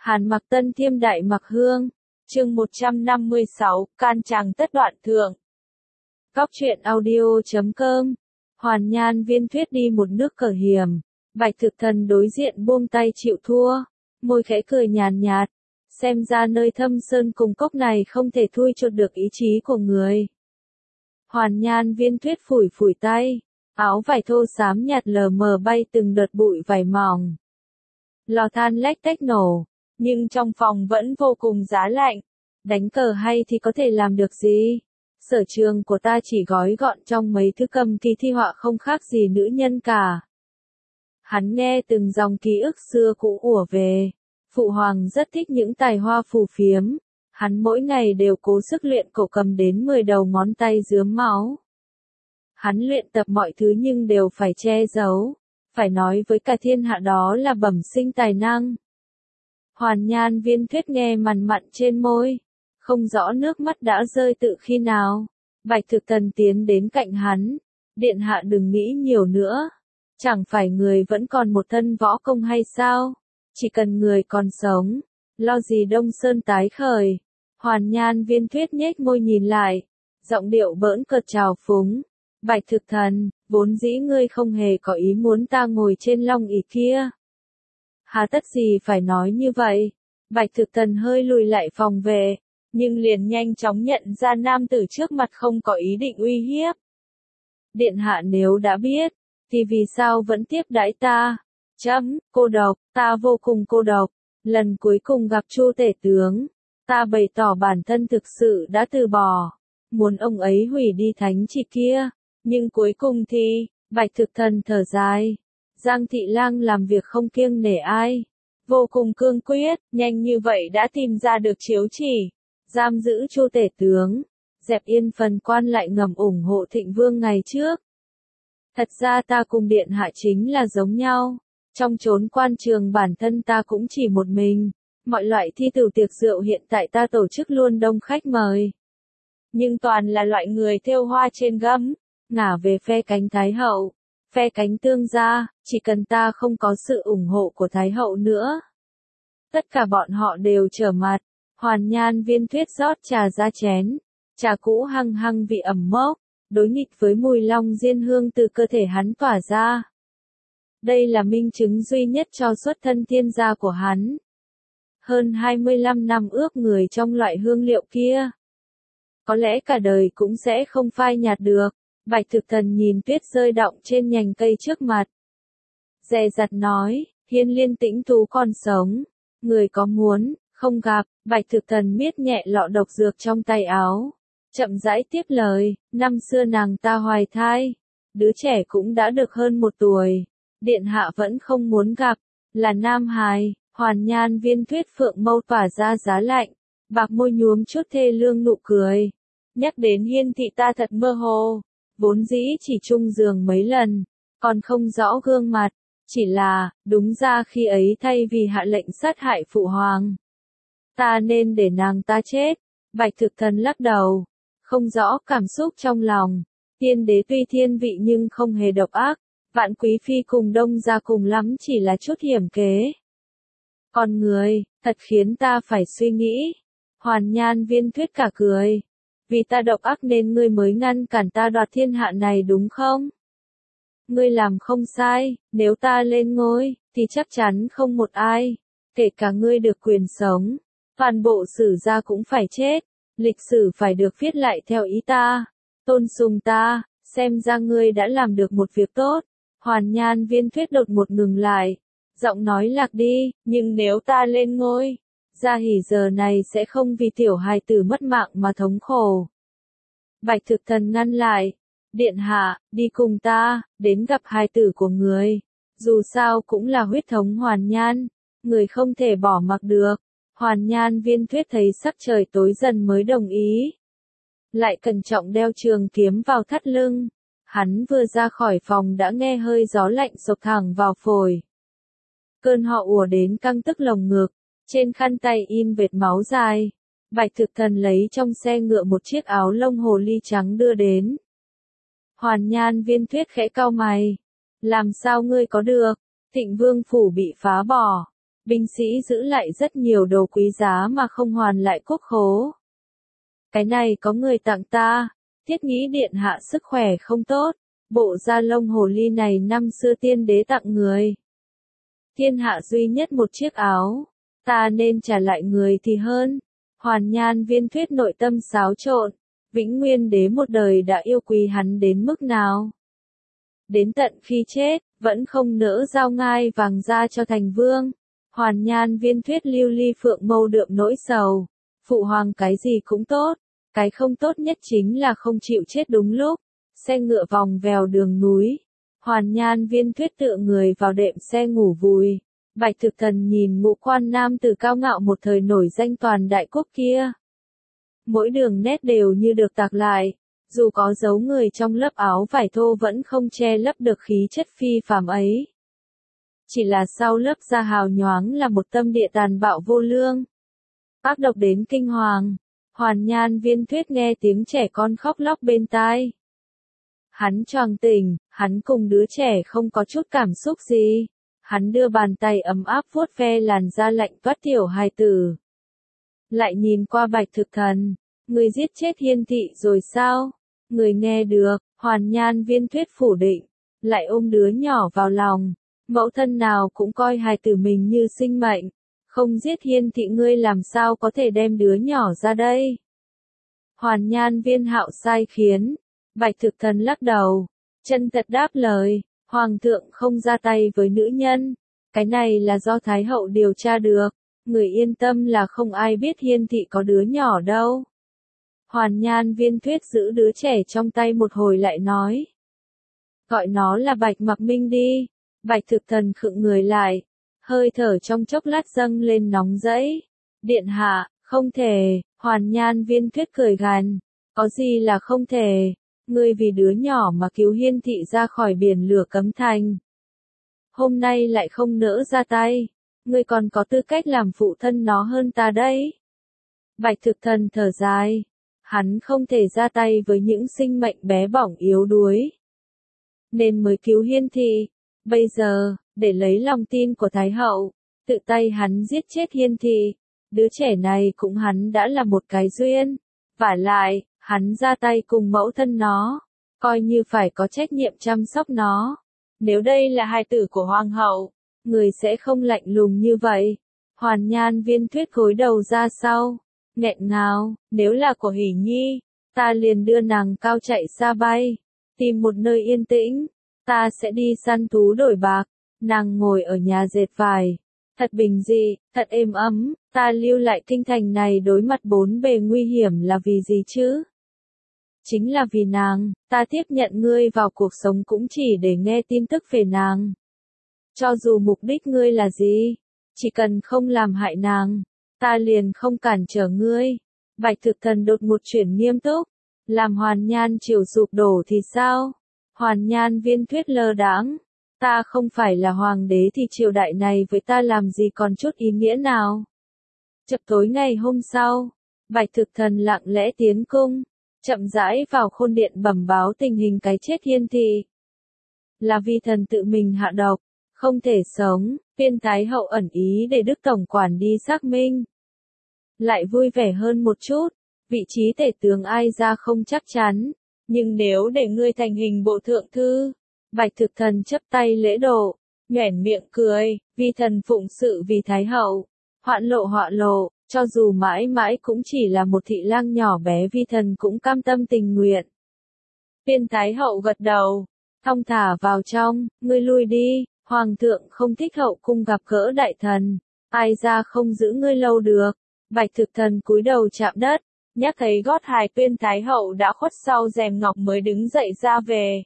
Hàn Mặc Tân Thiêm Đại Mặc Hương, chương 156, can tràng tất đoạn thượng. Cóc truyện audio.com. Hoàn Nhan Viên Thuyết đi một nước cờ hiểm, Bạch Thực Thần đối diện buông tay chịu thua, môi khẽ cười nhàn nhạt, xem ra nơi thâm sơn cùng cốc này không thể thui chột được ý chí của người. Hoàn Nhan Viên Thuyết phủi phủi tay, áo vải thô xám nhạt lờ mờ bay từng đợt bụi vải mỏng. Lò than lách tách nổ, nhưng trong phòng vẫn vô cùng giá lạnh. Đánh cờ hay thì có thể làm được gì? Sở trường của ta chỉ gói gọn trong mấy thứ cầm kỳ thi họa không khác gì nữ nhân cả. Hắn nghe từng dòng ký ức xưa cũ ùa về. Phụ hoàng rất thích những tài hoa phù phiếm. Hắn mỗi ngày đều cố sức luyện cổ cầm đến 10 đầu ngón tay rướm máu. Hắn luyện tập mọi thứ nhưng đều phải che giấu. Phải nói với cả thiên hạ đó là bẩm sinh tài năng. Hoàn Nhan Viên Thuyết nghe mằn mặn trên môi. Không rõ nước mắt đã rơi tự khi nào. Bạch Thực Thần tiến đến cạnh hắn. Điện hạ đừng nghĩ nhiều nữa. Chẳng phải người vẫn còn một thân võ công hay sao? Chỉ cần người còn sống. Lo gì Đông Sơn tái khởi. Hoàn Nhan Viên Thuyết nhếch môi nhìn lại. Giọng điệu bỡn cợt trào phúng. Bạch Thực Thần, vốn dĩ ngươi không hề có ý muốn ta ngồi trên long ỷ kia. Hà tất gì phải nói như vậy? Bạch Thực Thần hơi lùi lại phòng về, nhưng liền nhanh chóng nhận ra nam tử trước mặt không có ý định uy hiếp. Điện hạ nếu đã biết, thì vì sao vẫn tiếp đãi ta? Cô độc, ta vô cùng cô độc. Lần cuối cùng gặp Chu tể tướng, ta bày tỏ bản thân thực sự đã từ bỏ, muốn ông ấy hủy đi thánh chỉ kia, nhưng cuối cùng thì, Bạch Thực Thần thở dài. Giang Thị Lang làm việc không kiêng nể ai, vô cùng cương quyết, nhanh như vậy đã tìm ra được chiếu chỉ, giam giữ Chu tể tướng, dẹp yên phần quan lại ngầm ủng hộ Thịnh Vương ngày trước. Thật ra ta cùng điện hạ chính là giống nhau, trong chốn quan trường bản thân ta cũng chỉ một mình, mọi loại thi tửu tiệc rượu hiện tại ta tổ chức luôn đông khách mời. Nhưng toàn là loại người thêu hoa trên gấm, ngả về phe cánh Thái Hậu. Phe cánh Tương gia, chỉ cần ta không có sự ủng hộ của Thái Hậu nữa. Tất cả bọn họ đều trở mặt. Hoàn Nhan Viên Thuyết rót trà ra chén. Trà cũ hăng hăng vị ẩm mốc, đối nghịch với mùi long diên hương từ cơ thể hắn tỏa ra. Đây là minh chứng duy nhất cho xuất thân thiên gia của hắn. Hơn 25 năm ước người trong loại hương liệu kia. Có lẽ cả đời cũng sẽ không phai nhạt được. Bạch Thực Thần nhìn tuyết rơi đọng trên nhành cây trước mặt. Dè dặt nói, Hiên Liên Tĩnh Tú còn sống. Người có muốn, không gặp. Bạch Thực Thần miết nhẹ lọ độc dược trong tay áo. Chậm rãi tiếp lời, năm xưa nàng ta hoài thai. Đứa trẻ cũng đã được hơn 1 tuổi. Điện hạ vẫn không muốn gặp. Là nam hài. Hoàn Nhan Viên Thuyết phượng mâu tỏa ra giá lạnh. Bạc môi nhuốm chút thê lương nụ cười. Nhắc đến Hiên thị ta thật mơ hồ. Vốn dĩ chỉ chung giường mấy lần, còn không rõ gương mặt, chỉ là, đúng ra khi ấy thay vì hạ lệnh sát hại phụ hoàng. Ta nên để nàng ta chết. Bạch Thực Thần lắc đầu, không rõ cảm xúc trong lòng. Tiên đế tuy thiên vị nhưng không hề độc ác, Vạn Quý Phi cùng Đông gia cùng lắm chỉ là chút hiểm kế. Còn người, thật khiến ta phải suy nghĩ. Hoàn Nhan Viên Thuyết cả cười. Vì ta độc ác nên ngươi mới ngăn cản ta đoạt thiên hạ này đúng không? Ngươi làm không sai, nếu ta lên ngôi, thì chắc chắn không một ai, kể cả ngươi được quyền sống. Toàn bộ sử gia cũng phải chết, lịch sử phải được viết lại theo ý ta, tôn sùng ta, xem ra ngươi đã làm được một việc tốt. Hoàn Nhan Viên Thuyết đột một ngừng lại, giọng nói lạc đi, nhưng nếu ta lên ngôi, Gia Hỉ giờ này sẽ không vì tiểu hài tử mất mạng mà thống khổ. Bạch Thực Thần ngăn lại. Điện hạ, đi cùng ta, đến gặp hài tử của người. Dù sao cũng là huyết thống Hoàn Nhan. Người không thể bỏ mặc được. Hoàn Nhan Viên Thuyết thấy sắc trời tối dần mới đồng ý. Lại cẩn trọng đeo trường kiếm vào thắt lưng. Hắn vừa ra khỏi phòng đã nghe hơi gió lạnh xộc thẳng vào phổi. Cơn ho ùa đến căng tức lồng ngực. Trên khăn tay in vệt máu dài. Bạch Thực Thần lấy trong xe ngựa một chiếc áo lông hồ ly trắng đưa đến. Hoàn Nhan Viên Thuyết khẽ cau mày. Làm sao ngươi có được? Thịnh Vương phủ bị phá bỏ. binh sĩ giữ lại rất nhiều đồ quý giá mà không hoàn lại quốc khố. Cái này có người tặng ta, thiết nghĩ điện hạ sức khỏe không tốt, bộ da lông hồ ly này năm xưa tiên đế tặng người. Thiên hạ duy nhất một chiếc áo, ta nên trả lại người thì hơn. Hoàn Nhan Viên Thuyết nội tâm xáo trộn, Vĩnh Nguyên đế một đời đã yêu quý hắn đến mức nào. Đến tận khi chết, vẫn không nỡ giao ngai vàng ra cho thành vương. Hoàn Nhan Viên Thuyết lưu ly phượng mâu đượm nỗi sầu. Phụ hoàng cái gì cũng tốt, cái không tốt nhất chính là không chịu chết đúng lúc. Xe ngựa vòng vèo đường núi. Hoàn Nhan Viên Thuyết tựa người vào đệm xe ngủ vùi. Bạch Thực Thần nhìn ngũ quan nam tử cao ngạo một thời nổi danh toàn đại quốc kia. Mỗi đường nét đều như được tạc lại, dù có giấu người trong lớp áo vải thô vẫn không che lấp được khí chất phi phàm ấy. Chỉ là sau lớp da hào nhoáng là một tâm địa tàn bạo vô lương. Ác độc đến kinh hoàng. Hoàn Nhan Viên Thuyết nghe tiếng trẻ con khóc lóc bên tai. Hắn choàng tỉnh, hắn cùng đứa trẻ không có chút cảm xúc gì. Hắn đưa bàn tay ấm áp vuốt ve làn da lạnh toát tiểu hài tử. Lại nhìn qua Bạch Thực Thần, người giết chết Hiên Thị rồi sao? Người nghe được, Hoàn Nhan Viên Thuyết phủ định, lại ôm đứa nhỏ vào lòng. Mẫu thân nào cũng coi hài tử mình như sinh mệnh, không giết Hiên Thị ngươi làm sao có thể đem đứa nhỏ ra đây? Hoàn Nhan Viên Hạo sai khiến, Bạch Thực Thần lắc đầu, chân thật đáp lời. Hoàng thượng không ra tay với nữ nhân, cái này là do Thái hậu điều tra được, người yên tâm là không ai biết Hiên Thị có đứa nhỏ đâu. Hoàn Nhan Viên Thuyết giữ đứa trẻ trong tay một hồi lại nói. Gọi nó là Bạch Mặc Minh đi. Bạch Thực Thần khựng người lại, hơi thở trong chốc lát dâng lên nóng rẫy. Điện hạ, không thể, Hoàn Nhan Viên Thuyết cười gằn, có gì là không thể. Ngươi vì đứa nhỏ mà cứu Hiên Thị ra khỏi biển lửa cấm thành. Hôm nay lại không nỡ ra tay. Ngươi còn có tư cách làm phụ thân nó hơn ta đấy. Bạch Thực Thần thở dài. Hắn không thể ra tay với những sinh mệnh bé bỏng yếu đuối. Nên mới cứu Hiên Thị. Bây giờ, để lấy lòng tin của Thái hậu, tự tay hắn giết chết Hiên Thị. Đứa trẻ này cũng hắn đã là một cái duyên. Vả lại, hắn ra tay cùng mẫu thân nó, coi như phải có trách nhiệm chăm sóc nó. Nếu đây là hài tử của hoàng hậu, người sẽ không lạnh lùng như vậy. Hoàn Nhan Viên Thuyết gối đầu ra sau, nghẹn ngào, nếu là của Hỷ Nhi, ta liền đưa nàng cao chạy xa bay, tìm một nơi yên tĩnh, ta sẽ đi săn thú đổi bạc, nàng ngồi ở nhà dệt vải. Thật bình dị, thật êm ấm, ta lưu lại kinh thành này đối mặt bốn bề nguy hiểm là vì gì chứ? Chính là vì nàng, ta tiếp nhận ngươi vào cuộc sống cũng chỉ để nghe tin tức về nàng. Cho dù mục đích ngươi là gì, chỉ cần không làm hại nàng, ta liền không cản trở ngươi. Bạch Thực Thần đột một chuyển nghiêm túc, làm Hoàn Nhan triều sụp đổ thì sao? Hoàn Nhan Viên Thuyết lơ đãng. Ta không phải là hoàng đế thì triều đại này với ta làm gì còn chút ý nghĩa nào. Chập tối ngày hôm sau, Bạch Thực Thần lặng lẽ tiến cung, chậm rãi vào khôn điện bẩm báo tình hình cái chết Hiên Thị. Là vì thần tự mình hạ độc, không thể sống, Viên Thái hậu ẩn ý để Đức Tổng quản đi xác minh. Lại vui vẻ hơn một chút, vị trí tể tướng ai ra không chắc chắn, nhưng nếu để ngươi thành hình bộ thượng thư. Bạch Thực Thần chấp tay lễ độ, nhoẻn miệng cười, vì thần phụng sự vì Thái hậu, hoạn lộ họa lộ, cho dù mãi mãi cũng chỉ là một thị lang nhỏ bé vi thần cũng cam tâm tình nguyện. Viên Thái hậu gật đầu, thong thả vào trong, ngươi lui đi, hoàng thượng không thích hậu cung gặp gỡ đại thần, ai ra không giữ ngươi lâu được. Bạch Thực Thần cúi đầu chạm đất, nhắc thấy gót hài Viên Thái hậu đã khuất sau rèm ngọc mới đứng dậy ra về.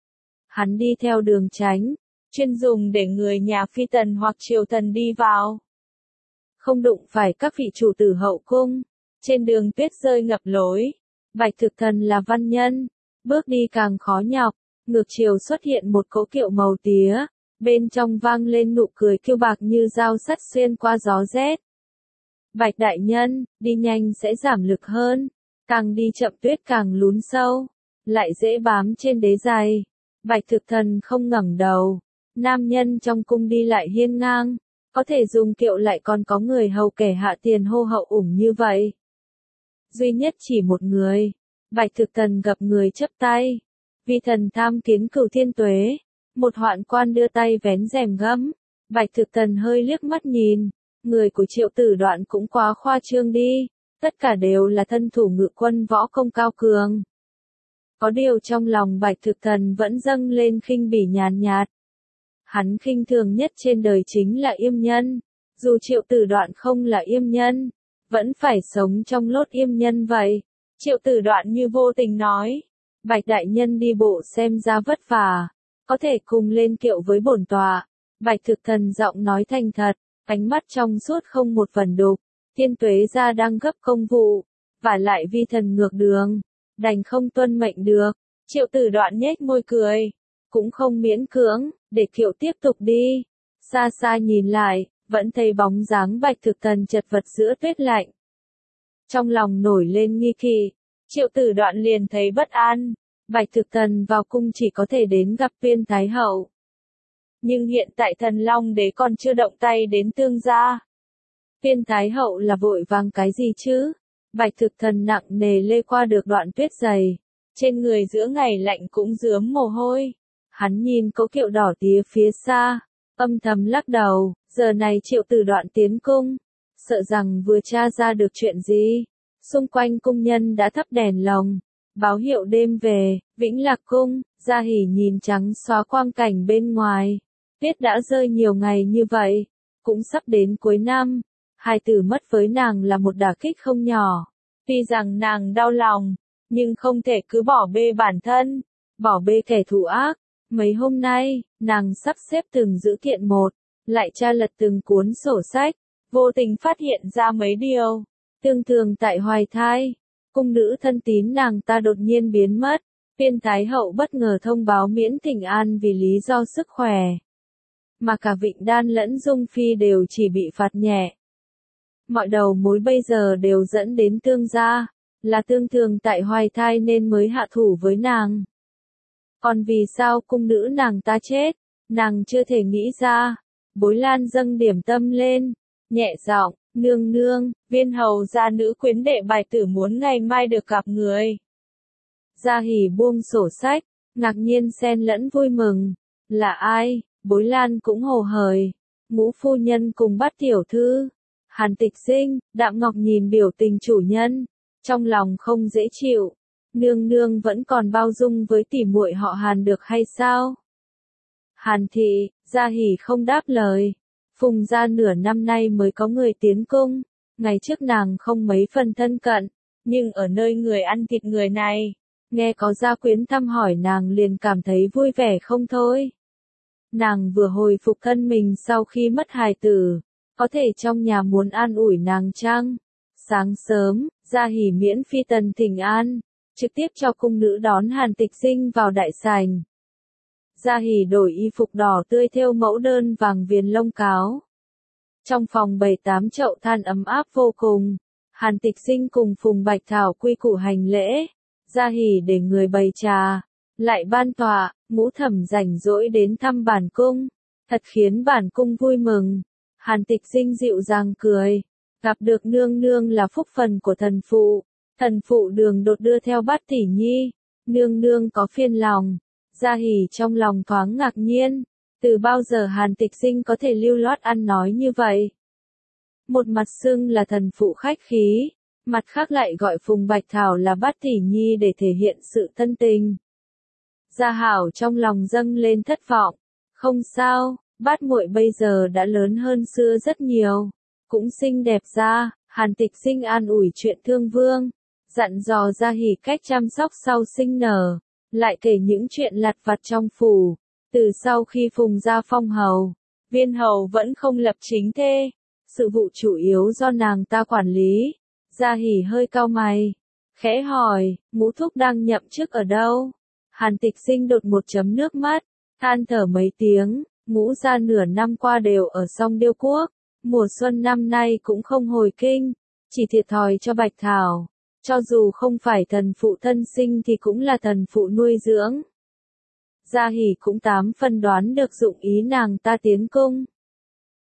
Hắn đi theo đường tránh, chuyên dùng để người nhà phi tần hoặc triều thần đi vào. Không đụng phải các vị chủ tử hậu cung, trên đường tuyết rơi ngập lối. Bạch Thực Thần là văn nhân, bước đi càng khó nhọc, ngược chiều xuất hiện một cỗ kiệu màu tía, bên trong vang lên nụ cười kiêu bạc như dao sắt xuyên qua gió rét. Bạch đại nhân, đi nhanh sẽ giảm lực hơn, càng đi chậm tuyết càng lún sâu, lại dễ bám trên đế giày. Bạch Thực Thần không ngẩng đầu, nam nhân trong cung đi lại hiên ngang, có thể dùng kiệu lại còn có người hầu kẻ hạ tiền hô hậu ủng như vậy. Duy nhất chỉ một người, Bạch Thực Thần gặp người chấp tay. Vi thần tham kiến Cửu Thiên Tuế. Một hoạn quan đưa tay vén rèm gấm. Bạch Thực Thần hơi liếc mắt nhìn. Người của Triệu Tử Đoạn cũng quá khoa trương đi. Tất cả đều là thân thủ ngự quân võ công cao cường. Có điều trong lòng Bạch Thực Thần vẫn dâng lên khinh bỉ nhàn nhạt. Hắn khinh thường nhất trên đời chính là yêm nhân. Dù Triệu Tử Đoạn không là yêm nhân, vẫn phải sống trong lốt yêm nhân vậy. Triệu Tử Đoạn như vô tình nói. Bạch đại nhân đi bộ xem ra vất vả. Có thể cùng lên kiệu với bổn tọa. Bạch Thực Thần giọng nói thành thật, ánh mắt trong suốt không một vần đục. Thiên Tuế gia đang gấp công vụ, và lại vi thần ngược đường, đành không tuân mệnh được. Triệu Tử Đoạn nhếch môi cười, cũng không miễn cưỡng, để kiệu tiếp tục đi. Xa xa nhìn lại, vẫn thấy bóng dáng Bạch Thực Thần chật vật giữa tuyết lạnh. Trong lòng nổi lên nghi kỵ, Triệu Tử Đoạn liền thấy bất an. Bạch Thực Thần vào cung chỉ có thể đến gặp Viên Thái Hậu. Nhưng hiện tại Thần Long Đế còn chưa động tay đến tương gia. Viên Thái Hậu là vội vàng cái gì chứ? Bạch Thực Thần nặng nề lê qua được đoạn tuyết dày. Trên người giữa ngày lạnh cũng rướm mồ hôi. Hắn nhìn cỗ kiệu đỏ tía phía xa, âm thầm lắc đầu. Giờ này Triệu Tử Đoạn tiến cung, sợ rằng vừa tra ra được chuyện gì. Xung quanh cung nhân đã thắp đèn lồng, báo hiệu đêm về. Vĩnh Lạc cung, Gia Hỉ nhìn trắng xóa quang cảnh bên ngoài. Tuyết đã rơi nhiều ngày như vậy, cũng sắp đến cuối năm. Hài tử mất với nàng là một đả kích không nhỏ. Tuy rằng nàng đau lòng, nhưng không thể cứ bỏ bê bản thân, bỏ bê kẻ thù ác. Mấy hôm nay, nàng sắp xếp từng dữ kiện một, lại tra lật từng cuốn sổ sách, vô tình phát hiện ra mấy điều. Tương thường tại Hoài Thai, cung nữ thân tín nàng ta đột nhiên biến mất. Viên Thái Hậu bất ngờ thông báo miễn thỉnh an vì lý do sức khỏe. Mà cả Vịnh Đan lẫn Dung Phi đều chỉ bị phạt nhẹ. Mọi đầu mối bây giờ đều dẫn đến tương gia, là tương thường tại Hoài Thai nên mới hạ thủ với nàng. Còn vì sao cung nữ nàng ta chết, nàng chưa thể nghĩ ra. Bối Lan dâng điểm tâm lên, nhẹ giọng, nương nương, Viên hầu gia nữ quyến đệ Bài tử muốn ngày mai được gặp người. Gia Hỉ buông sổ sách, ngạc nhiên xen lẫn vui mừng. Là ai? Bối Lan cũng hồ hởi. Ngũ phu nhân cùng Bát tiểu thư. Hàn Tịch Sinh. Đạm Ngọc nhìn biểu tình chủ nhân, trong lòng không dễ chịu. Nương nương vẫn còn bao dung với tỷ muội họ Hàn được hay sao? Hàn thị. Gia Hỉ không đáp lời. Phùng gia nửa năm nay mới có người tiến cung. Ngày trước nàng không mấy phần thân cận, nhưng ở nơi người ăn thịt người này, nghe có gia quyến thăm hỏi nàng liền cảm thấy vui vẻ không thôi. Nàng vừa hồi phục thân mình sau khi mất hài tử, có thể trong nhà muốn an ủi nàng chăng? Sáng sớm, Gia Hỉ miễn phi tần thỉnh an, trực tiếp cho cung nữ đón Hàn Tịch Sinh vào đại sảnh. Gia Hỉ đổi y phục đỏ tươi thêu mẫu đơn vàng viền lông cáo. Trong phòng bày 8 chậu than ấm áp vô cùng. Hàn Tịch Sinh cùng Phùng Bạch Thảo quy củ hành lễ. Gia Hỉ để người bày trà, lại ban tọa. Ngũ Thẩm rảnh rỗi đến thăm bản cung, thật khiến bản cung vui mừng. Hàn Tịch Sinh dịu dàng cười, gặp được nương nương là phúc phần của thần phụ đường đột đưa theo Bát tỷ nhi, nương nương có phiền lòng. Gia Hỉ trong lòng thoáng ngạc nhiên, từ bao giờ Hàn Tịch Sinh có thể lưu loát ăn nói như vậy. Một mặt xưng là thần phụ khách khí, mặt khác lại gọi Phùng Bạch Thảo là Bát tỷ nhi để thể hiện sự thân tình. Gia Hảo trong lòng dâng lên thất vọng. Không sao, Bát muội bây giờ đã lớn hơn xưa rất nhiều, cũng xinh đẹp ra. Hàn Tịch Sinh an ủi chuyện thương vương, dặn dò Gia Hỉ cách chăm sóc sau sinh nở, lại kể những chuyện lặt vặt trong phủ. Từ sau khi Phùng gia phong hầu, Viên hầu vẫn không lập chính thê, sự vụ chủ yếu do nàng ta quản lý. Gia Hỉ hơi cau mày, khẽ hỏi, Ngũ thúc đang nhậm chức ở đâu? Hàn Tịch Sinh đột một chấm nước mắt, than thở mấy tiếng. Ngũ gia nửa năm qua đều ở Song Điêu Quốc, mùa xuân năm nay cũng không hồi kinh, chỉ thiệt thòi cho Bạch Thảo, cho dù không phải thần phụ thân sinh thì cũng là thần phụ nuôi dưỡng. Gia Hỉ cũng 8 phần đoán được dụng ý nàng ta tiến cung.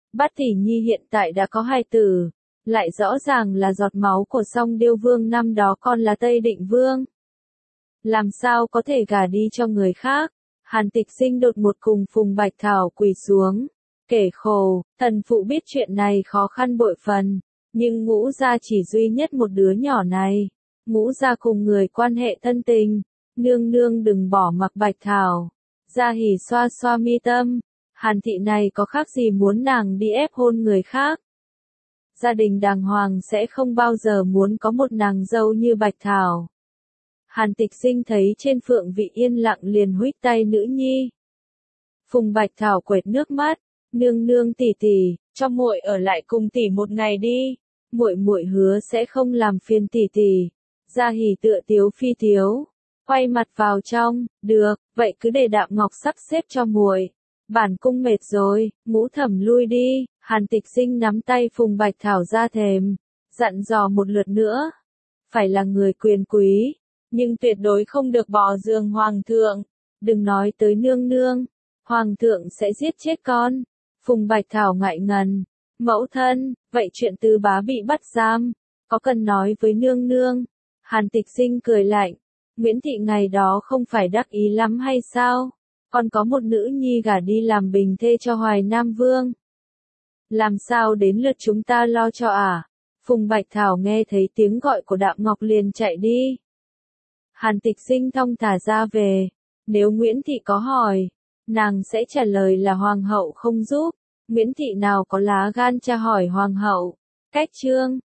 Bát Tỷ Nhi hiện tại đã có hai tử, lại rõ ràng là giọt máu của Song Điêu Vương năm đó còn là Tây Định Vương. Làm sao có thể gả đi cho người khác? Hàn Tịch Sinh đột một cùng Phùng Bạch Thảo quỳ xuống, kể khổ, thần phụ biết chuyện này khó khăn bội phần, nhưng Ngũ gia chỉ duy nhất một đứa nhỏ này, Ngũ gia cùng người quan hệ thân tình, nương nương đừng bỏ mặc Bạch Thảo. Gia Hỉ xoa xoa mi tâm, Hàn thị này có khác gì muốn nàng đi ép hôn người khác. Gia đình đàng hoàng sẽ không bao giờ muốn có một nàng dâu như Bạch Thảo. Hàn Tịch Sinh thấy trên Phượng Vị yên lặng liền huých tay nữ nhi. Phùng Bạch Thảo quệt nước mắt, nương nương tỷ tỷ, cho muội ở lại cùng tỷ một ngày đi, muội hứa sẽ không làm phiền tỷ tỷ. Gia Hỉ tựa tiếu phi tiếu, quay mặt vào trong, được, vậy cứ để Đạm Ngọc sắp xếp cho muội. Bản cung mệt rồi, Ngũ Thẩm lui đi. Hàn Tịch Sinh nắm tay Phùng Bạch Thảo ra thềm, dặn dò một lượt nữa. Phải là người quyền quý, nhưng tuyệt đối không được bỏ giường hoàng thượng. Đừng nói tới nương nương, hoàng thượng sẽ giết chết con. Phùng Bạch Thảo ngại ngần, mẫu thân, vậy chuyện Tư Bá bị bắt giam, có cần nói với nương nương? Hàn Tịch Sinh cười lạnh, Nguyễn Thị ngày đó không phải đắc ý lắm hay sao? Còn có một nữ nhi gả đi làm bình thê cho Hoài Nam Vương. Làm sao đến lượt chúng ta lo cho à? Phùng Bạch Thảo nghe thấy tiếng gọi của Đạm Ngọc liền chạy đi. Hàn Tịch Sinh thong thả ra về. Nếu Nguyễn Thị có hỏi, nàng sẽ trả lời là hoàng hậu không giúp. Nguyễn Thị nào có lá gan tra hỏi hoàng hậu. Cách chương